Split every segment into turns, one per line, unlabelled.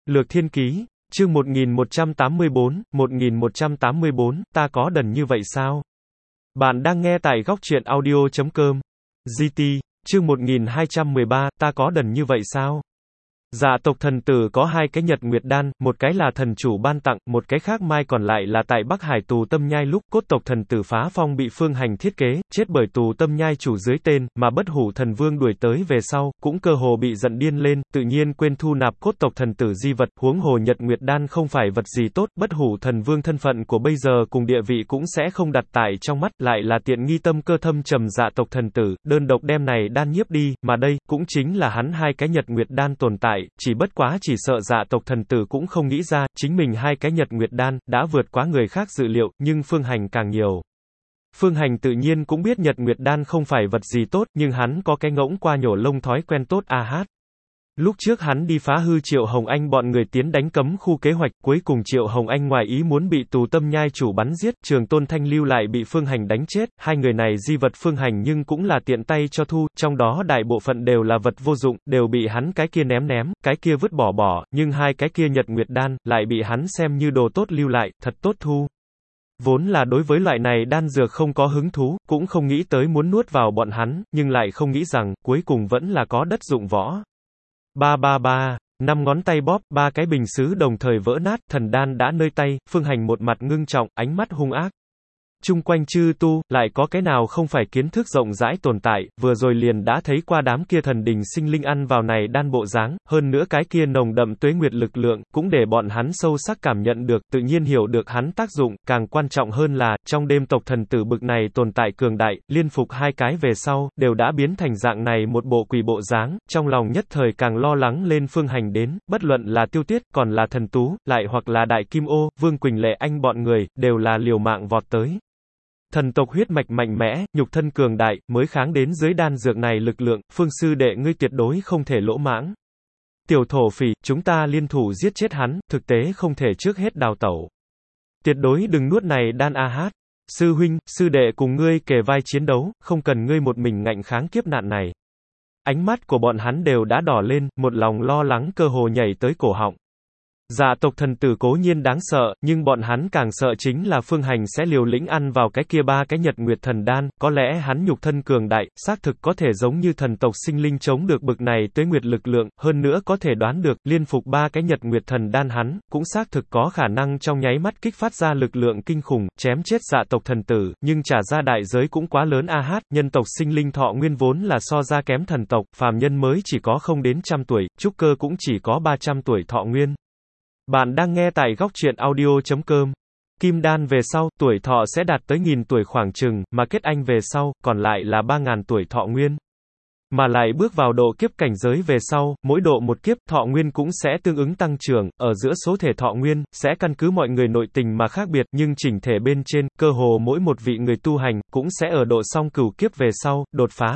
Lược Thiên Ký, chương 1184, ta có đần như vậy sao? Bạn đang nghe tại góc truyện audio.com. GT, chương 1213, ta có đần như vậy sao? Dạ tộc thần tử có hai cái nhật nguyệt đan, một cái là thần chủ ban tặng, một cái khác mai còn lại là tại Bắc Hải tù tâm nhai lúc cốt tộc thần tử phá phong bị Phương Hành thiết kế, chết bởi tù tâm nhai chủ dưới tên, mà bất hủ thần vương đuổi tới về sau, cũng cơ hồ bị giận điên lên, tự nhiên quên thu nạp cốt tộc thần tử di vật, huống hồ nhật nguyệt đan không phải vật gì tốt, bất hủ thần vương thân phận của bây giờ cùng địa vị cũng sẽ không đặt tại trong mắt, lại là tiện nghi tâm cơ thâm trầm dạ tộc thần tử, đơn độc đem này đan nhiếp đi, mà đây, cũng chính là hắn hai cái nhật nguyệt đan tồn tại. Chỉ bất quá chỉ sợ dạ tộc thần tử cũng không nghĩ ra, chính mình hai cái nhật nguyệt đan, đã vượt quá người khác dự liệu, nhưng Phương Hành càng nhiều. Phương Hành tự nhiên cũng biết nhật nguyệt đan không phải vật gì tốt, nhưng hắn có cái ngỗng qua nhổ lông thói quen tốt hát. Lúc trước hắn đi phá hư Triệu Hồng Anh bọn người tiến đánh cấm khu kế hoạch, cuối cùng Triệu Hồng Anh ngoài ý muốn bị tù tâm nhai chủ bắn giết, Trường Tôn Thanh Lưu lại bị Phương Hành đánh chết, hai người này di vật Phương Hành nhưng cũng là tiện tay cho thu, trong đó đại bộ phận đều là vật vô dụng, đều bị hắn cái kia ném, cái kia vứt bỏ, nhưng hai cái kia nhật nguyệt đan, lại bị hắn xem như đồ tốt lưu lại, thật tốt thu. Vốn là đối với loại này đan dược không có hứng thú, cũng không nghĩ tới muốn nuốt vào bọn hắn, nhưng lại không nghĩ rằng, cuối cùng vẫn là có đất dụng võ. Năm ngón tay bóp, ba cái bình sứ đồng thời vỡ nát, thần đan đã nơi tay, Phương Hành một mặt ngưng trọng, ánh mắt hung ác. Chung quanh chư tu, lại có cái nào không phải kiến thức rộng rãi tồn tại, vừa rồi liền đã thấy qua đám kia thần đình sinh linh ăn vào này đan bộ dáng, hơn nữa cái kia nồng đậm tuế nguyệt lực lượng, cũng để bọn hắn sâu sắc cảm nhận được, tự nhiên hiểu được hắn tác dụng, càng quan trọng hơn là, trong đêm tộc thần tử bực này tồn tại cường đại, liên phục hai cái về sau, đều đã biến thành dạng này một bộ quỷ bộ dáng, trong lòng nhất thời càng lo lắng lên Phương Hành đến, bất luận là Tiêu Tiết, còn là Thần Tú, lại hoặc là Đại Kim Ô, Vương Quỳnh Lệ Anh bọn người, đều là liều mạng vọt tới. Thần tộc huyết mạch mạnh mẽ, nhục thân cường đại, mới kháng đến dưới đan dược này lực lượng, Phương sư đệ ngươi tuyệt đối không thể lỗ mãng. Tiểu thổ phỉ, chúng ta liên thủ giết chết hắn, thực tế không thể trước hết đào tẩu. Tuyệt đối đừng nuốt này đan hát. Sư huynh, sư đệ cùng ngươi kề vai chiến đấu, không cần ngươi một mình ngạnh kháng kiếp nạn này. Ánh mắt của bọn hắn đều đã đỏ lên, một lòng lo lắng cơ hồ nhảy tới cổ họng. Dạ tộc thần tử cố nhiên đáng sợ, nhưng bọn hắn càng sợ chính là Phương Hành sẽ liều lĩnh ăn vào cái kia ba cái nhật nguyệt thần đan, có lẽ hắn nhục thân cường đại, xác thực có thể giống như thần tộc sinh linh chống được bực này tuế nguyệt lực lượng, hơn nữa có thể đoán được, liên phục ba cái nhật nguyệt thần đan hắn, cũng xác thực có khả năng trong nháy mắt kích phát ra lực lượng kinh khủng, chém chết dạ tộc thần tử, nhưng trả ra đại giới cũng quá lớn hát, nhân tộc sinh linh thọ nguyên vốn là so ra kém thần tộc, phàm nhân mới chỉ có không đến 100 tuổi, trúc cơ cũng chỉ có 300 tuổi thọ nguyên. Bạn đang nghe tại góc truyện audio.com. Kim đan về sau, tuổi thọ sẽ đạt tới 1000 tuổi khoảng chừng, mà kết anh về sau, còn lại là 3000 tuổi thọ nguyên. Mà lại bước vào độ kiếp cảnh giới về sau, mỗi độ một kiếp, thọ nguyên cũng sẽ tương ứng tăng trưởng, ở giữa số thể thọ nguyên, sẽ căn cứ mọi người nội tình mà khác biệt, nhưng chỉnh thể bên trên, cơ hồ mỗi một vị người tu hành, cũng sẽ ở độ xong cửu kiếp về sau, đột phá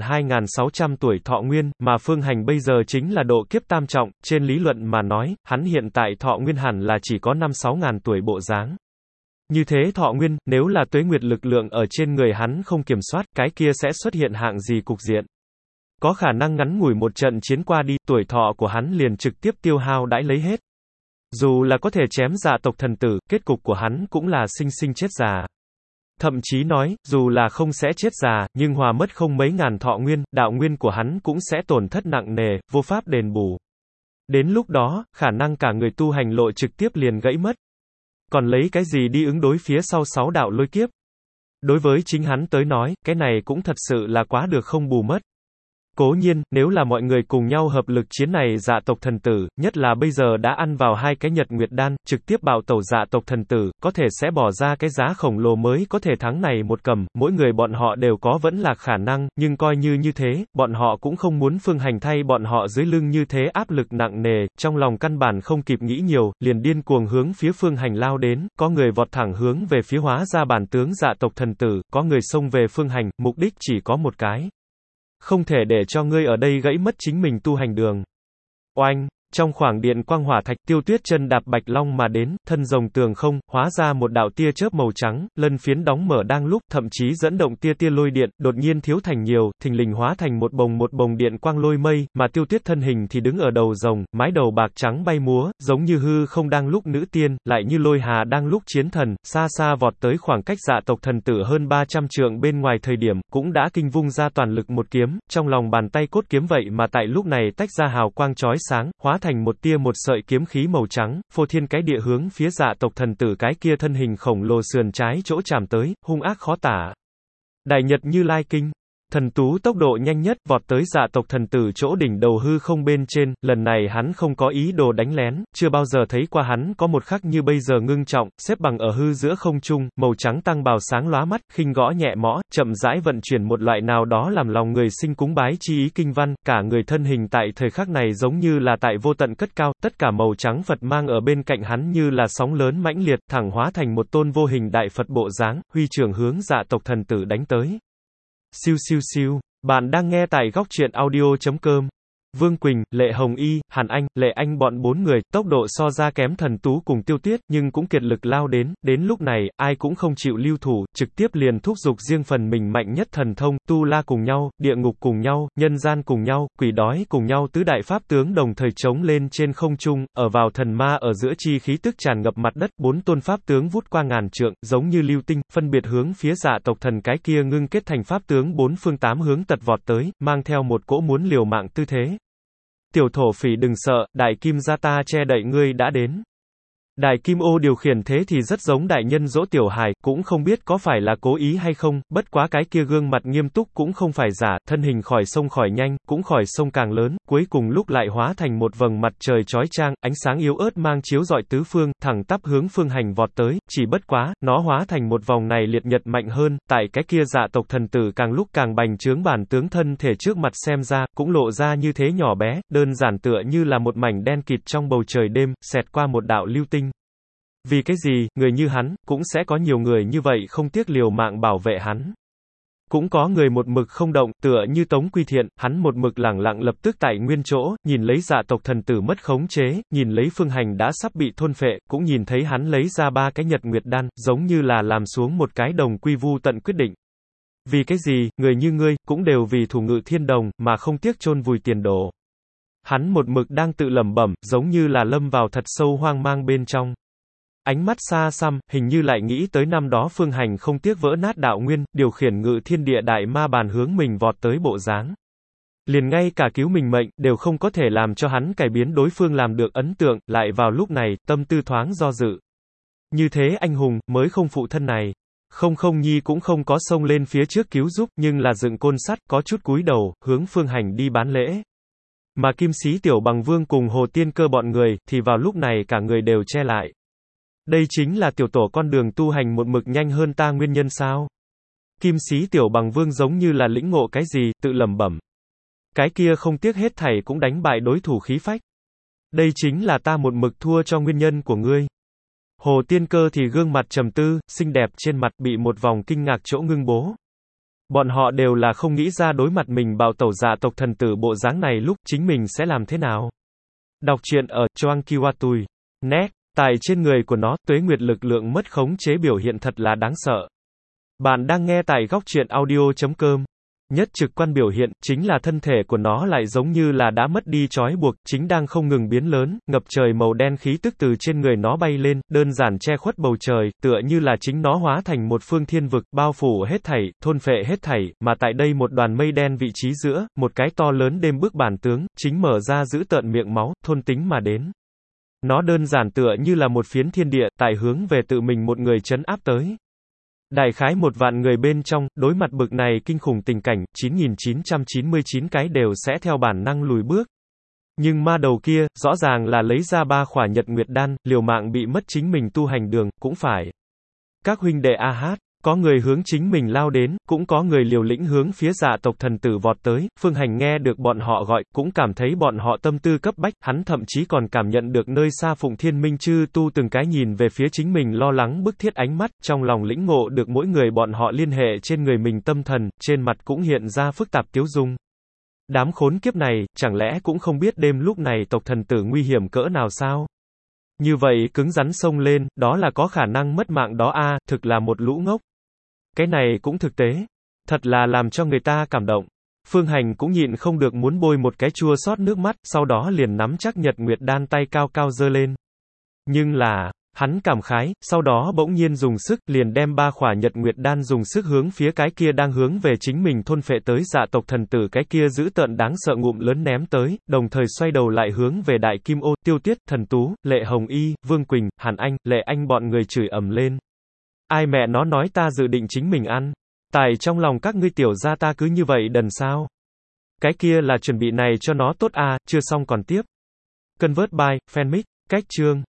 12600 tuổi thọ nguyên, mà Phương Hành bây giờ chính là độ kiếp tam trọng, trên lý luận mà nói, hắn hiện tại thọ nguyên hẳn là chỉ có 5-6 ngàn tuổi bộ dáng. Như thế thọ nguyên, nếu là tuế nguyệt lực lượng ở trên người hắn không kiểm soát, cái kia sẽ xuất hiện hạng gì cục diện. Có khả năng ngắn ngủi một trận chiến qua đi, tuổi thọ của hắn liền trực tiếp tiêu hao đãi lấy hết. Dù là có thể chém dạ tộc thần tử, kết cục của hắn cũng là sinh chết già. Thậm chí nói, dù là không sẽ chết già, nhưng hòa mất không mấy ngàn thọ nguyên, đạo nguyên của hắn cũng sẽ tổn thất nặng nề, vô pháp đền bù. Đến lúc đó, khả năng cả người tu hành lộ trực tiếp liền gãy mất. Còn lấy cái gì đi ứng đối phía sau 6 đạo lôi kiếp? Đối với chính hắn tới nói, cái này cũng thật sự là quá được không bù mất. Cố nhiên, nếu là mọi người cùng nhau hợp lực chiến này dạ tộc thần tử, nhất là bây giờ đã ăn vào hai cái nhật nguyệt đan, trực tiếp bạo tẩu dạ tộc thần tử, có thể sẽ bỏ ra cái giá khổng lồ mới có thể thắng này một cầm, mỗi người bọn họ đều có vẫn là khả năng, nhưng coi như thế, bọn họ cũng không muốn Phương Hành thay bọn họ dưới lưng như thế áp lực nặng nề, trong lòng căn bản không kịp nghĩ nhiều, liền điên cuồng hướng phía Phương Hành lao đến, có người vọt thẳng hướng về phía hóa ra bản tướng dạ tộc thần tử, có người xông về Phương Hành, mục đích chỉ có một cái. Không thể để cho ngươi ở đây gãy mất chính mình tu hành đường. Oanh, Trong khoảng điện quang hỏa thạch, Tiêu Tuyết chân đạp bạch long mà đến, thân rồng tường không, hóa ra một đạo tia chớp màu trắng, lân phiến đóng mở đang lúc, thậm chí dẫn động tia tia lôi điện, đột nhiên thiếu thành nhiều, thình lình hóa thành một bồng điện quang lôi mây, mà Tiêu Tuyết thân hình thì đứng ở đầu rồng, mái đầu bạc trắng bay múa, giống như hư không đang lúc nữ tiên, lại như lôi hà đang lúc chiến thần, xa xa vọt tới khoảng cách Dạ tộc thần tử hơn 300 trượng bên ngoài thời điểm, cũng đã kinh vung ra toàn lực một kiếm, trong lòng bàn tay cốt kiếm vậy mà tại lúc này tách ra hào quang chói sáng, hóa thành một tia một sợi kiếm khí màu trắng, phô thiên cái địa hướng phía Dạ tộc thần tử cái kia thân hình khổng lồ sườn trái chỗ chạm tới, hung ác khó tả. Đại Nhật Như Lai Kinh. Thần Tú tốc độ nhanh nhất vọt tới Dạ tộc thần tử chỗ đỉnh đầu hư không bên trên, lần này hắn không có ý đồ đánh lén, chưa bao giờ thấy qua hắn có một khắc như bây giờ ngưng trọng, xếp bằng ở hư giữa không trung, màu trắng tăng bào sáng lóa mắt, khinh gõ nhẹ mõ, chậm rãi vận chuyển một loại nào đó làm lòng người sinh cúng bái chi ý kinh văn, cả người thân hình tại thời khắc này giống như là tại vô tận cất cao, tất cả màu trắng Phật mang ở bên cạnh hắn như là sóng lớn mãnh liệt, thẳng hóa thành một tôn vô hình đại Phật bộ dáng, huy trưởng hướng Dạ tộc thần tử đánh tới. Siêu siêu siêu, bạn đang nghe tại góc truyện audio.com. Vương Quỳnh, Lệ Hồng Y, Hàn Anh, Lệ Anh bọn 4 người, tốc độ so ra kém Thần Tú cùng Tiêu Tuyết, nhưng cũng kiệt lực lao đến lúc này, ai cũng không chịu lưu thủ, trực tiếp liền thúc giục riêng phần mình mạnh nhất thần thông, tu la cùng nhau, địa ngục cùng nhau, nhân gian cùng nhau, quỷ đói cùng nhau, tứ đại pháp tướng đồng thời chống lên trên không trung, ở vào thần ma ở giữa chi khí tức tràn ngập mặt đất, 4 tôn pháp tướng vút qua ngàn trượng, giống như lưu tinh, phân biệt hướng phía Dạ tộc thần cái kia ngưng kết thành pháp tướng 4 phương 8 hướng tật vọt tới, mang theo một cỗ muốn liều mạng tư thế. Tiểu thổ phỉ đừng sợ, đại kim gia ta che đậy ngươi đã đến. Đại kim ô điều khiển thế thì rất giống đại nhân dỗ tiểu hài, cũng không biết có phải là cố ý hay không, bất quá cái kia gương mặt nghiêm túc cũng không phải giả, thân hình khỏi sông khỏi nhanh, cũng khỏi sông càng lớn, cuối cùng lúc lại hóa thành một vầng mặt trời chói chang, ánh sáng yếu ớt mang chiếu rọi tứ phương, thẳng tắp hướng Phương Hành vọt tới, chỉ bất quá, nó hóa thành một vòng này liệt nhật mạnh hơn, tại cái kia Dạ tộc thần tử càng lúc càng bành trướng bản tướng thân thể trước mặt xem ra, cũng lộ ra như thế nhỏ bé, đơn giản tựa như là một mảnh đen kịt trong bầu trời đêm, xẹt qua một đạo lưu tinh. Vì cái gì, người như hắn, cũng sẽ có nhiều người như vậy không tiếc liều mạng bảo vệ hắn. Cũng có người một mực không động, tựa như Tống Quy Thiện, hắn một mực lẳng lặng lập tức tại nguyên chỗ, nhìn lấy Dạ tộc thần tử mất khống chế, nhìn lấy Phương Hành đã sắp bị thôn phệ, cũng nhìn thấy hắn lấy ra 3 cái nhật nguyệt đan, giống như là làm xuống một cái đồng quy vu tận quyết định. Vì cái gì, người như ngươi, cũng đều vì thủ ngự thiên đồng, mà không tiếc chôn vùi tiền đồ. Hắn một mực đang tự lẩm bẩm, giống như là lâm vào thật sâu hoang mang bên trong. Ánh mắt xa xăm, hình như lại nghĩ tới năm đó Phương Hành không tiếc vỡ nát đạo nguyên, điều khiển ngự thiên địa đại ma bàn hướng mình vọt tới bộ dáng. Liền ngay cả cứu mình mệnh, đều không có thể làm cho hắn cải biến đối phương làm được ấn tượng, lại vào lúc này, tâm tư thoáng do dự. Như thế anh hùng, mới không phụ thân này. Không Nhi cũng không có xông lên phía trước cứu giúp, nhưng là dựng côn sắt, có chút cúi đầu, hướng Phương Hành đi bán lễ. Mà Kim Sĩ Tiểu Bằng Vương cùng Hồ Tiên Cơ bọn người, thì vào lúc này cả người đều che lại. Đây chính là tiểu tổ con đường tu hành một mực nhanh hơn ta nguyên nhân sao? Kim Sĩ Tiểu Bằng Vương giống như là lĩnh ngộ cái gì, tự lẩm bẩm. Cái kia không tiếc hết thảy cũng đánh bại đối thủ khí phách. Đây chính là ta một mực thua cho nguyên nhân của ngươi. Hồ Tiên Cơ thì gương mặt trầm tư, xinh đẹp trên mặt bị một vòng kinh ngạc chỗ ngưng bố. Bọn họ đều là không nghĩ ra đối mặt mình bạo tẩu Dạ tộc thần tử bộ dáng này lúc chính mình sẽ làm thế nào. Đọc truyện ở Choang Kiwatui. Net. Tại trên người của nó, tuế nguyệt lực lượng mất khống chế biểu hiện thật là đáng sợ. Bạn đang nghe tại góc truyện audio.com. Nhất trực quan biểu hiện, chính là thân thể của nó lại giống như là đã mất đi trói buộc, chính đang không ngừng biến lớn, ngập trời màu đen khí tức từ trên người nó bay lên, đơn giản che khuất bầu trời, tựa như là chính nó hóa thành một phương thiên vực, bao phủ hết thảy, thôn phệ hết thảy, mà tại đây một đoàn mây đen vị trí giữa, một cái to lớn đêm bước bản tướng, chính mở ra giữ tợn miệng máu, thôn tính mà đến. Nó đơn giản tựa như là một phiến thiên địa, tại hướng về tự mình một người trấn áp tới. Đại khái 1 vạn người bên trong, đối mặt bực này kinh khủng tình cảnh, 9.999 cái đều sẽ theo bản năng lùi bước. Nhưng ma đầu kia, rõ ràng là lấy ra 3 khỏa nhật nguyệt đan, liều mạng bị mất chính mình tu hành đường, cũng phải. Các huynh đệ A-hát. Có người hướng chính mình lao đến, cũng có người liều lĩnh hướng phía Dạ tộc thần tử vọt tới, Phương Hành nghe được bọn họ gọi, cũng cảm thấy bọn họ tâm tư cấp bách, hắn thậm chí còn cảm nhận được nơi xa Phụng Thiên Minh Chư tu từng cái nhìn về phía chính mình lo lắng bức thiết ánh mắt, trong lòng lĩnh ngộ được mỗi người bọn họ liên hệ trên người mình tâm thần, trên mặt cũng hiện ra phức tạp tiếu dung. Đám khốn kiếp này, chẳng lẽ cũng không biết đêm lúc này tộc thần tử nguy hiểm cỡ nào sao? Như vậy cứng rắn xông lên, đó là có khả năng mất mạng đó a, thực là một lũ ngốc. Cái này cũng thực tế. Thật là làm cho người ta cảm động. Phương Hành cũng nhịn không được muốn bôi một cái chua xót nước mắt, sau đó liền nắm chắc Nhật Nguyệt đan tay cao cao giơ lên. Nhưng là, hắn cảm khái, sau đó bỗng nhiên dùng sức, liền đem 3 khỏa Nhật Nguyệt đan dùng sức hướng phía cái kia đang hướng về chính mình thôn phệ tới Dạ tộc thần tử cái kia dữ tợn đáng sợ ngụm lớn ném tới, đồng thời xoay đầu lại hướng về Đại Kim Ô, Tiêu Tuyết, Thần Tú, Lệ Hồng Y, Vương Quỳnh, Hàn Anh, Lệ Anh bọn người chửi ầm lên. Ai mẹ nó nói ta dự định chính mình ăn? Tại trong lòng các ngươi tiểu gia ta cứ như vậy đần sao? Cái kia là chuẩn bị này cho nó tốt à, chưa xong còn tiếp. Convert by, Fanmic, cách chương.